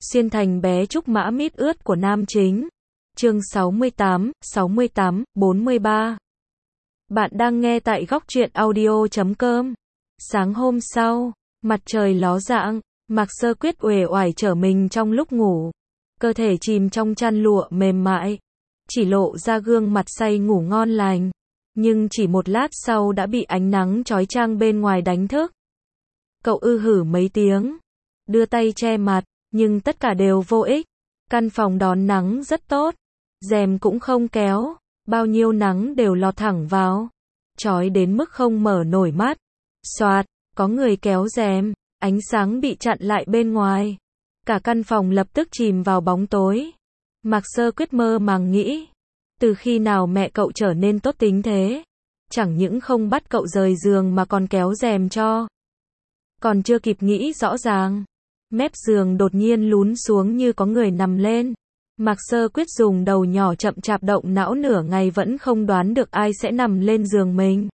Xuyên thành bé trúc mã mít ướt của nam chính. Chương 68, 43. Bạn đang nghe tại góc truyện audio.com. Sáng hôm sau, mặt trời ló dạng, Mạc Sơ Quyết uể oải trở mình trong lúc ngủ. Cơ thể chìm trong chăn lụa mềm mại, chỉ lộ ra gương mặt say ngủ ngon lành. Nhưng chỉ một lát sau đã bị ánh nắng chói chang bên ngoài đánh thức. Cậu hử mấy tiếng, đưa tay che mặt, nhưng tất cả đều vô ích. Căn phòng đón nắng rất tốt, rèm cũng không kéo, bao nhiêu nắng đều lọt thẳng vào, chói đến mức không mở nổi mắt. Xoạt, có người kéo rèm, ánh sáng bị chặn lại bên ngoài. Cả căn phòng lập tức chìm vào bóng tối. Mạc Sơ Quyết mơ màng nghĩ, từ khi nào mẹ cậu trở nên tốt tính thế? Chẳng những không bắt cậu rời giường mà còn kéo rèm cho. Còn chưa kịp nghĩ rõ ràng, mép giường đột nhiên lún xuống như có người nằm lên. Mạc Sơ Quyết dùng đầu nhỏ chậm chạp động não nửa ngày vẫn không đoán được ai sẽ nằm lên giường mình.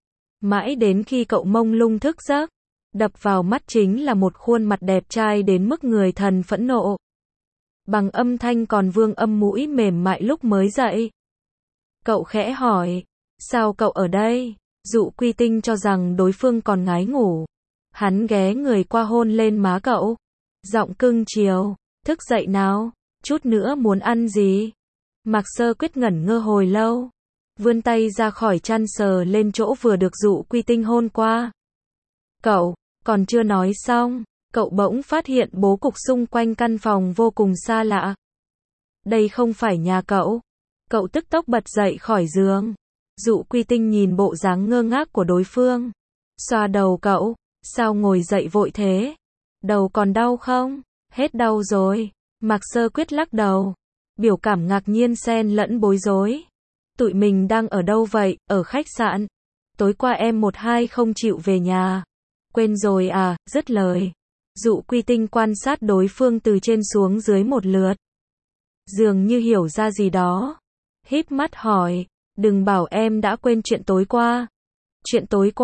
Mãi đến khi cậu mông lung thức giấc, đập vào mắt chính là một khuôn mặt đẹp trai đến mức người thần phẫn nộ. Bằng âm thanh còn vương âm mũi mềm mại lúc mới dậy. Cậu khẽ hỏi, sao cậu ở đây? Dụ Quy Tinh cho rằng đối phương còn ngái ngủ. Hắn ghé người qua hôn lên má cậu. Giọng cưng chiều, thức dậy nào, chút nữa muốn ăn gì? Mạc Sơ Quyết ngẩn ngơ hồi lâu, vươn tay ra khỏi chăn sờ lên chỗ vừa được Dụ Quy Tinh hôn qua. Cậu, còn chưa nói xong, cậu bỗng phát hiện bố cục xung quanh căn phòng vô cùng xa lạ. Đây không phải nhà cậu. Cậu tức tốc bật dậy khỏi giường. Dụ Quy Tinh nhìn bộ dáng ngơ ngác của đối phương. Xoa đầu cậu, sao ngồi dậy vội thế? Đầu còn đau không? Hết đau rồi. Mạc Sơ Quyết lắc đầu. Biểu cảm ngạc nhiên xen lẫn bối rối. Tụi mình đang ở đâu vậy? Ở khách sạn. Tối qua em 12 không chịu về nhà. Quên rồi à? Dứt lời, Dụ Quy Tinh quan sát đối phương từ trên xuống dưới một lượt. Dường như hiểu ra gì đó. Híp mắt hỏi, đừng bảo em đã quên chuyện tối qua. Chuyện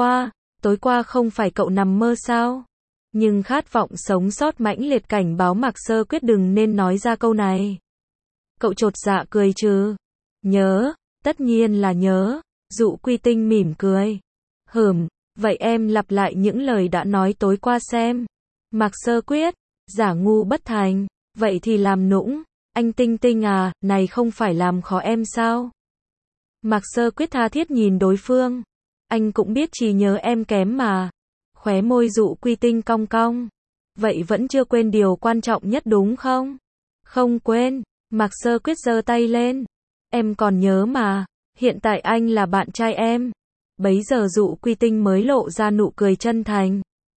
tối qua không phải cậu nằm mơ sao? Nhưng khát vọng sống sót mãnh liệt cảnh báo Mạc Sơ Quyết đừng nên nói ra câu này. Cậu chột dạ cười trừ. Nhớ, tất nhiên là nhớ. Dụ Quy Tinh mỉm cười. Vậy em lặp lại những lời đã nói tối qua xem. Mạc Sơ Quyết, giả ngu bất thành. Vậy thì làm nũng. Anh Tinh Tinh à, này không phải làm khó em sao? Mạc Sơ Quyết tha thiết nhìn đối phương. Anh cũng biết trí nhớ em kém mà. Khóe môi Dụ Quy Tinh cong cong. Vậy vẫn chưa quên điều quan trọng nhất đúng không? Không quên. Mạc Sơ Quyết giơ tay lên. Em còn nhớ mà. Hiện tại anh là bạn trai em. Bấy giờ Dụ Quy Tinh mới lộ ra nụ cười chân thành.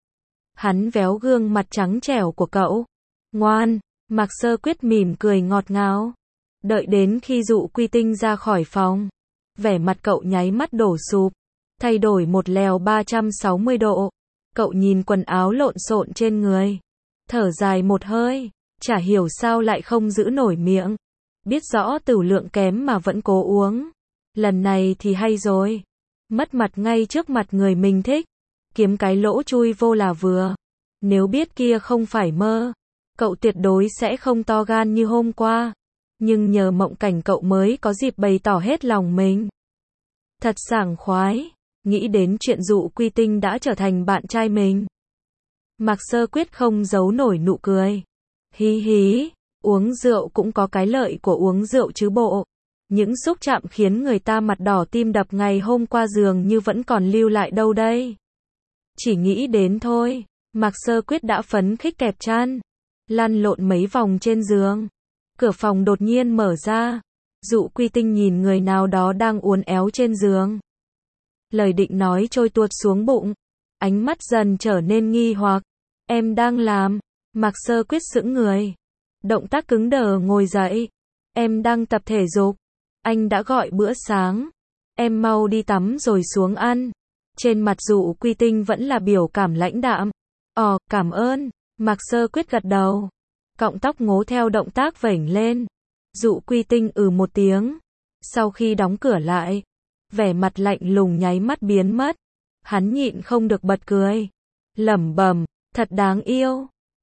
Hắn véo gương mặt trắng trẻo của cậu. Ngoan. Mạc Sơ Quyết mỉm cười ngọt ngào. Đợi đến khi Dụ Quy Tinh ra khỏi phòng, vẻ mặt cậu nháy mắt đổ sụp, thay đổi một lèo 360 độ. Cậu nhìn quần áo lộn xộn trên người, thở dài một hơi, chả hiểu sao lại không giữ nổi miệng. Biết rõ tửu lượng kém mà vẫn cố uống. Lần này thì hay rồi. Mất mặt ngay trước mặt người mình thích. Kiếm cái lỗ chui vô là vừa. Nếu biết kia không phải mơ, cậu tuyệt đối sẽ không to gan như hôm qua. Nhưng nhờ mộng cảnh cậu mới có dịp bày tỏ hết lòng mình. Thật sảng khoái. Nghĩ đến chuyện Dụ Quy Tinh đã trở thành bạn trai mình. Mạc Sơ Quyết không giấu nổi nụ cười. Hí hí, uống rượu cũng có cái lợi của uống rượu chứ bộ. Những xúc chạm khiến người ta mặt đỏ tim đập ngày hôm qua dường như vẫn còn lưu lại đâu đây. Chỉ nghĩ đến thôi, Mạc Sơ Quyết đã phấn khích kẹp chăn, lăn lộn mấy vòng trên giường. Cửa phòng đột nhiên mở ra. Dụ Quy Tinh nhìn người nào đó đang uốn éo trên giường. Lời định nói trôi tuột xuống bụng. Ánh mắt dần trở nên nghi hoặc. Em đang làm? Mạc Sơ Quyết sững người. Động tác cứng đờ ngồi dậy. Em đang tập thể dục. Anh đã gọi bữa sáng. Em mau đi tắm rồi xuống ăn. Trên mặt Dụ Quy Tinh vẫn là biểu cảm lãnh đạm. Cảm ơn. Mạc Sơ Quyết gật đầu. Cọng tóc ngố theo động tác vểnh lên. Dụ Quy Tinh một tiếng. Sau khi đóng cửa lại, vẻ mặt lạnh lùng nháy mắt biến mất. Hắn nhịn không được bật cười. Lẩm bẩm, thật đáng yêu.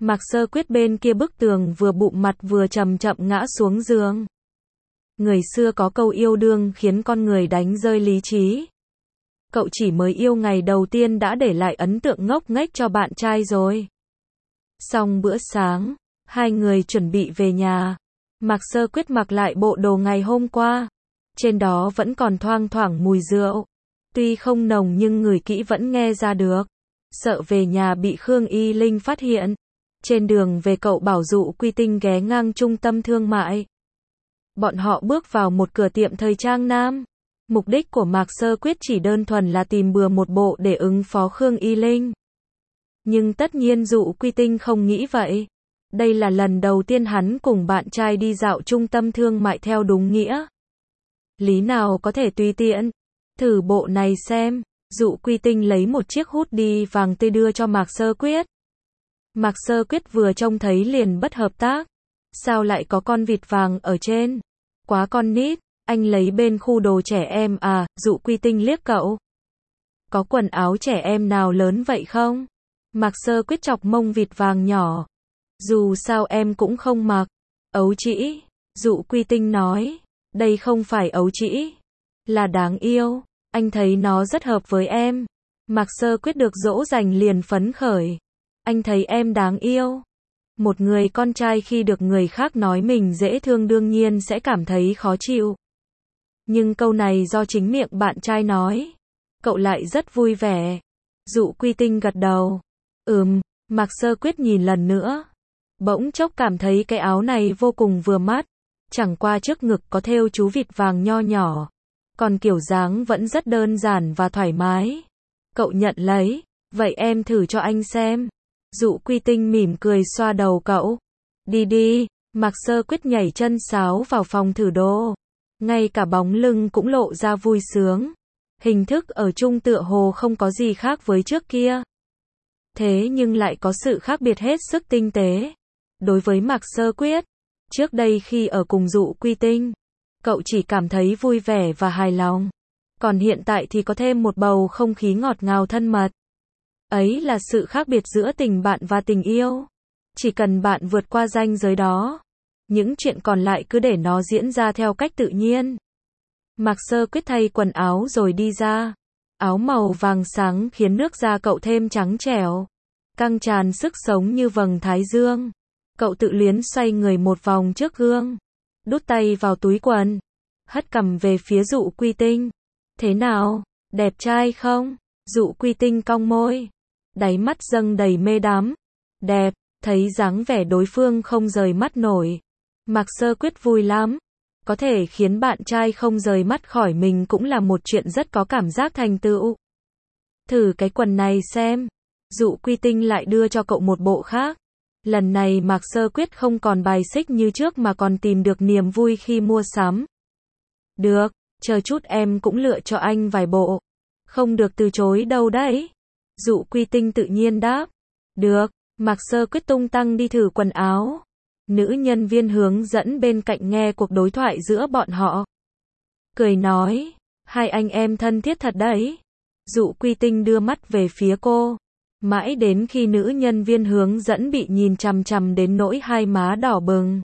Mạc Sơ Quyết bên kia bức tường vừa bụm mặt vừa chậm chậm ngã xuống giường. Người xưa có câu yêu đương khiến con người đánh rơi lý trí. Cậu chỉ mới yêu ngày đầu tiên đã để lại ấn tượng ngốc nghếch cho bạn trai rồi. Xong bữa sáng, hai người chuẩn bị về nhà. Mạc Sơ Quyết mặc lại bộ đồ ngày hôm qua. Trên đó vẫn còn thoang thoảng mùi rượu. Tuy không nồng nhưng ngửi kỹ vẫn nghe ra được. Sợ về nhà bị Khương Y Linh phát hiện. Trên đường về cậu bảo Dụ Quy Tinh ghé ngang trung tâm thương mại. Bọn họ bước vào một cửa tiệm thời trang nam. Mục đích của Mạc Sơ Quyết chỉ đơn thuần là tìm bừa một bộ để ứng phó Khương Y Linh. Nhưng tất nhiên Dụ Quy Tinh không nghĩ vậy. Đây là lần đầu tiên hắn cùng bạn trai đi dạo trung tâm thương mại theo đúng nghĩa. Lý nào có thể tùy tiện. Thử bộ này xem. Dụ Quy Tinh lấy một chiếc hoodie vàng tươi đưa cho Mạc Sơ Quyết. Mạc Sơ Quyết vừa trông thấy liền bất hợp tác. Sao lại có con vịt vàng ở trên? Quá con nít, anh lấy bên khu đồ trẻ em à? Dụ Quy Tinh liếc cậu. Có quần áo trẻ em nào lớn vậy không? Mạc Sơ Quyết chọc mông vịt vàng nhỏ. Dù sao em cũng không mặc. Ấu trĩ, Dụ Quy Tinh nói. Đây không phải ấu trĩ, là đáng yêu. Anh thấy nó rất hợp với em. Mạc Sơ Quyết được dỗ dành liền phấn khởi. Anh thấy em đáng yêu. Một người con trai khi được người khác nói mình dễ thương đương nhiên sẽ cảm thấy khó chịu. Nhưng câu này do chính miệng bạn trai nói. Cậu lại rất vui vẻ. Dụ Quy Tinh gật đầu. Mạc Sơ Quyết nhìn lần nữa. Bỗng chốc cảm thấy cái áo này vô cùng vừa mắt. Chẳng qua trước ngực có thêu chú vịt vàng nho nhỏ. Còn kiểu dáng vẫn rất đơn giản và thoải mái. Cậu nhận lấy. Vậy em thử cho anh xem. Dụ Quy Tinh mỉm cười xoa đầu cậu. Đi đi. Mạc Sơ Quyết nhảy chân sáo vào phòng thử đồ. Ngay cả bóng lưng cũng lộ ra vui sướng. Hình thức ở chung tựa hồ không có gì khác với trước kia. Thế nhưng lại có sự khác biệt hết sức tinh tế. Đối với Mạc Sơ Quyết, trước đây khi ở cùng Dụ Quy Tinh, cậu chỉ cảm thấy vui vẻ và hài lòng. Còn hiện tại thì có thêm một bầu không khí ngọt ngào thân mật. Ấy là sự khác biệt giữa tình bạn và tình yêu. Chỉ cần bạn vượt qua ranh giới đó, những chuyện còn lại cứ để nó diễn ra theo cách tự nhiên. Mạc Sơ Quyết thay quần áo rồi đi ra. Áo màu vàng sáng khiến nước da cậu thêm trắng trẻo, căng tràn sức sống như vầng thái dương. Cậu tự luyến xoay người một vòng trước gương, đút tay vào túi quần, hất cằm về phía Dụ Quy Tinh. Thế nào, đẹp trai không? Dụ Quy Tinh cong môi, đáy mắt dâng đầy mê đắm. Đẹp, thấy dáng vẻ đối phương không rời mắt nổi. Mạc Sơ Quyết vui lắm. Có thể khiến bạn trai không rời mắt khỏi mình cũng là một chuyện rất có cảm giác thành tựu. Thử cái quần này xem. Dụ Quy Tinh lại đưa cho cậu một bộ khác. Lần này Mạc Sơ Quyết không còn bài xích như trước mà còn tìm được niềm vui khi mua sắm. Được, chờ chút em cũng lựa cho anh vài bộ. Không được từ chối đâu đấy. Dụ Quy Tinh tự nhiên đáp. Được, Mạc Sơ Quyết tung tăng đi thử quần áo. Nữ nhân viên hướng dẫn bên cạnh nghe cuộc đối thoại giữa bọn họ. Cười nói, hai anh em thân thiết thật đấy. Dụ Quy Tinh đưa mắt về phía cô. Mãi đến khi nữ nhân viên hướng dẫn bị nhìn chằm chằm đến nỗi hai má đỏ bừng,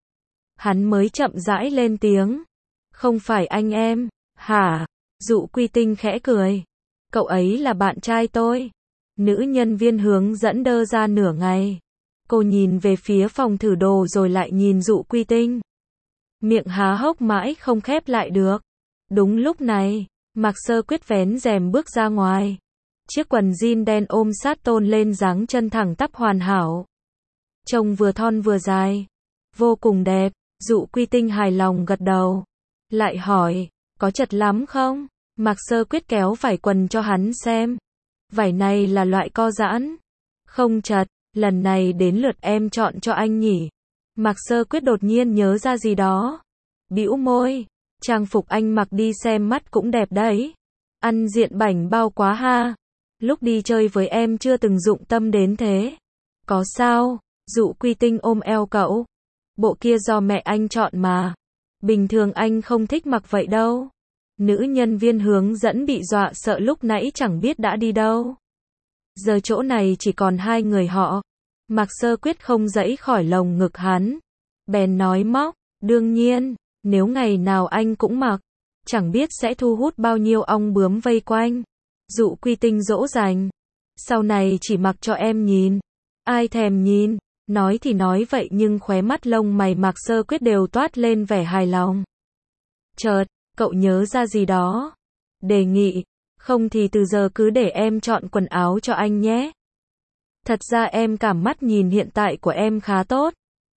hắn mới chậm rãi lên tiếng. Không phải anh em, hả? Dụ Quy Tinh khẽ cười. Cậu ấy là bạn trai tôi. Nữ nhân viên hướng dẫn đơ ra nửa ngày. Cô nhìn về phía phòng thử đồ rồi lại nhìn Dụ Quy Tinh. Miệng há hốc mãi không khép lại được. Đúng lúc này, Mạc Sơ Quyết vén rèm bước ra ngoài. Chiếc quần jean đen ôm sát tôn lên dáng chân thẳng tắp hoàn hảo. Trông vừa thon vừa dài. Vô cùng đẹp. Dụ Quy Tinh hài lòng gật đầu. Lại hỏi, có chật lắm không? Mạc Sơ Quyết kéo vải quần cho hắn xem. Vải này là loại co giãn. Không chật, lần này đến lượt em chọn cho anh nhỉ. Mạc Sơ Quyết đột nhiên nhớ ra gì đó. Bĩu môi, trang phục anh mặc đi xem mắt cũng đẹp đấy. Ăn diện bảnh bao quá ha. Lúc đi chơi với em chưa từng dụng tâm đến thế. Có sao? Dụ Quy Tinh ôm eo cậu. Bộ kia do mẹ anh chọn mà. Bình thường anh không thích mặc vậy đâu. Nữ nhân viên hướng dẫn bị dọa sợ lúc nãy chẳng biết đã đi đâu. Giờ chỗ này chỉ còn hai người họ. Mạc Sơ Quyết không giãy khỏi lồng ngực hắn. Bèn nói móc, đương nhiên, nếu ngày nào anh cũng mặc, chẳng biết sẽ thu hút bao nhiêu ong bướm vây quanh. Dụ Quy Tinh dỗ dành. Sau này chỉ mặc cho em nhìn. Ai thèm nhìn. Nói thì nói vậy nhưng khóe mắt lông mày Mạc Sơ Quyết đều toát lên vẻ hài lòng. Chợt, cậu nhớ ra gì đó. Đề nghị, không thì từ giờ cứ để em chọn quần áo cho anh nhé. Thật ra em cảm mắt nhìn hiện tại của em khá tốt.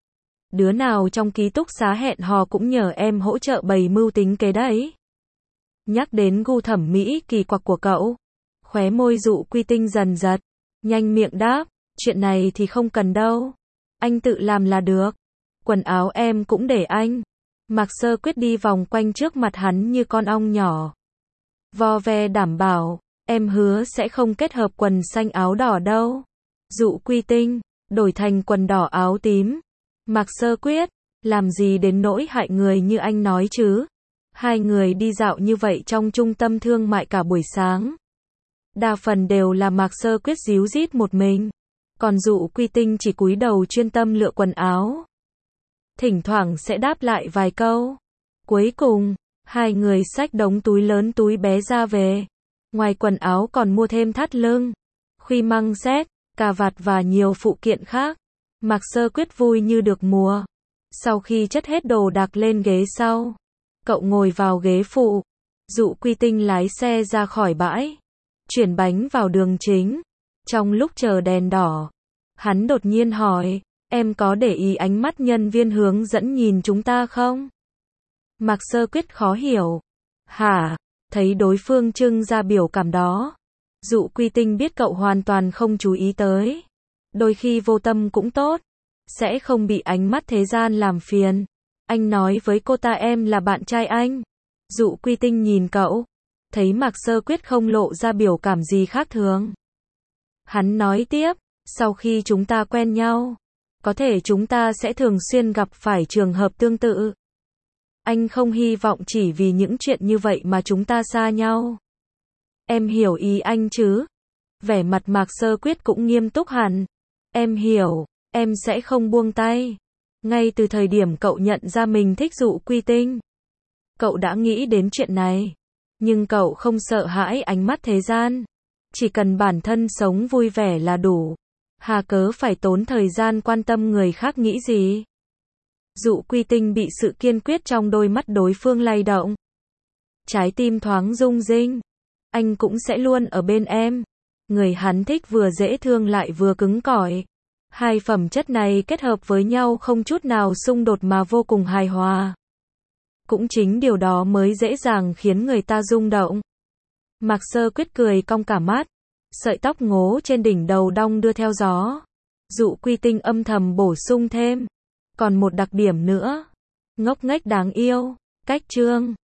Đứa nào trong ký túc xá hẹn hò cũng nhờ em hỗ trợ bày mưu tính kế đấy. Nhắc đến gu thẩm mỹ kỳ quặc của cậu, khóe môi Dụ Quy Tinh dần giật, nhanh miệng đáp, chuyện này thì không cần đâu. Anh tự làm là được. Quần áo em cũng để anh. Mạc Sơ Quyết đi vòng quanh trước mặt hắn như con ong nhỏ. Vo ve đảm bảo, em hứa sẽ không kết hợp quần xanh áo đỏ đâu. Dụ Quy Tinh, đổi thành quần đỏ áo tím. Mạc Sơ Quyết, làm gì đến nỗi hại người như anh nói chứ. Hai người đi dạo như vậy trong trung tâm thương mại cả buổi sáng. Đa phần đều là Mạc Sơ Quyết díu dít một mình. Còn Dụ Quy Tinh chỉ cúi đầu chuyên tâm lựa quần áo. Thỉnh thoảng sẽ đáp lại vài câu. Cuối cùng, hai người xách đống túi lớn túi bé ra về. Ngoài quần áo còn mua thêm thắt lưng, khuy măng set, cà vạt và nhiều phụ kiện khác. Mạc Sơ Quyết vui như được mùa. Sau khi chất hết đồ đạc lên ghế sau, cậu ngồi vào ghế phụ. Dụ Quy Tinh lái xe ra khỏi bãi, chuyển bánh vào đường chính. Trong lúc chờ đèn đỏ, hắn đột nhiên hỏi, em có để ý ánh mắt nhân viên hướng dẫn nhìn chúng ta không? Mạc Sơ Quyết khó hiểu. Hả? Thấy đối phương trưng ra biểu cảm đó. Dụ Quy Tinh biết cậu hoàn toàn không chú ý tới. Đôi khi vô tâm cũng tốt. Sẽ không bị ánh mắt thế gian làm phiền. Anh nói với cô ta em là bạn trai anh. Dụ Quy Tinh nhìn cậu. Thấy Mạc Sơ Quyết không lộ ra biểu cảm gì khác thường. Hắn nói tiếp, sau khi chúng ta quen nhau, có thể chúng ta sẽ thường xuyên gặp phải trường hợp tương tự. Anh không hy vọng chỉ vì những chuyện như vậy mà chúng ta xa nhau. Em hiểu ý anh chứ? Vẻ mặt Mạc Sơ Quyết cũng nghiêm túc hẳn. Em hiểu, em sẽ không buông tay. Ngay từ thời điểm cậu nhận ra mình thích Dụ Quy Tinh, cậu đã nghĩ đến chuyện này. Nhưng cậu không sợ hãi ánh mắt thế gian. Chỉ cần bản thân sống vui vẻ là đủ. Hà cớ phải tốn thời gian quan tâm người khác nghĩ gì. Dụ Quy Tinh bị sự kiên quyết trong đôi mắt đối phương lay động. Trái tim thoáng rung rinh. Anh cũng sẽ luôn ở bên em. Người hắn thích vừa dễ thương lại vừa cứng cỏi. Hai phẩm chất này kết hợp với nhau không chút nào xung đột mà vô cùng hài hòa. Cũng chính điều đó mới dễ dàng khiến người ta rung động. Mạc Sơ Quyết cười cong cả mắt. Sợi tóc ngố trên đỉnh đầu đong đưa theo gió. Dụ Quy Tinh âm thầm bổ sung thêm. Còn một đặc điểm nữa. Ngốc nghếch đáng yêu. Cách chương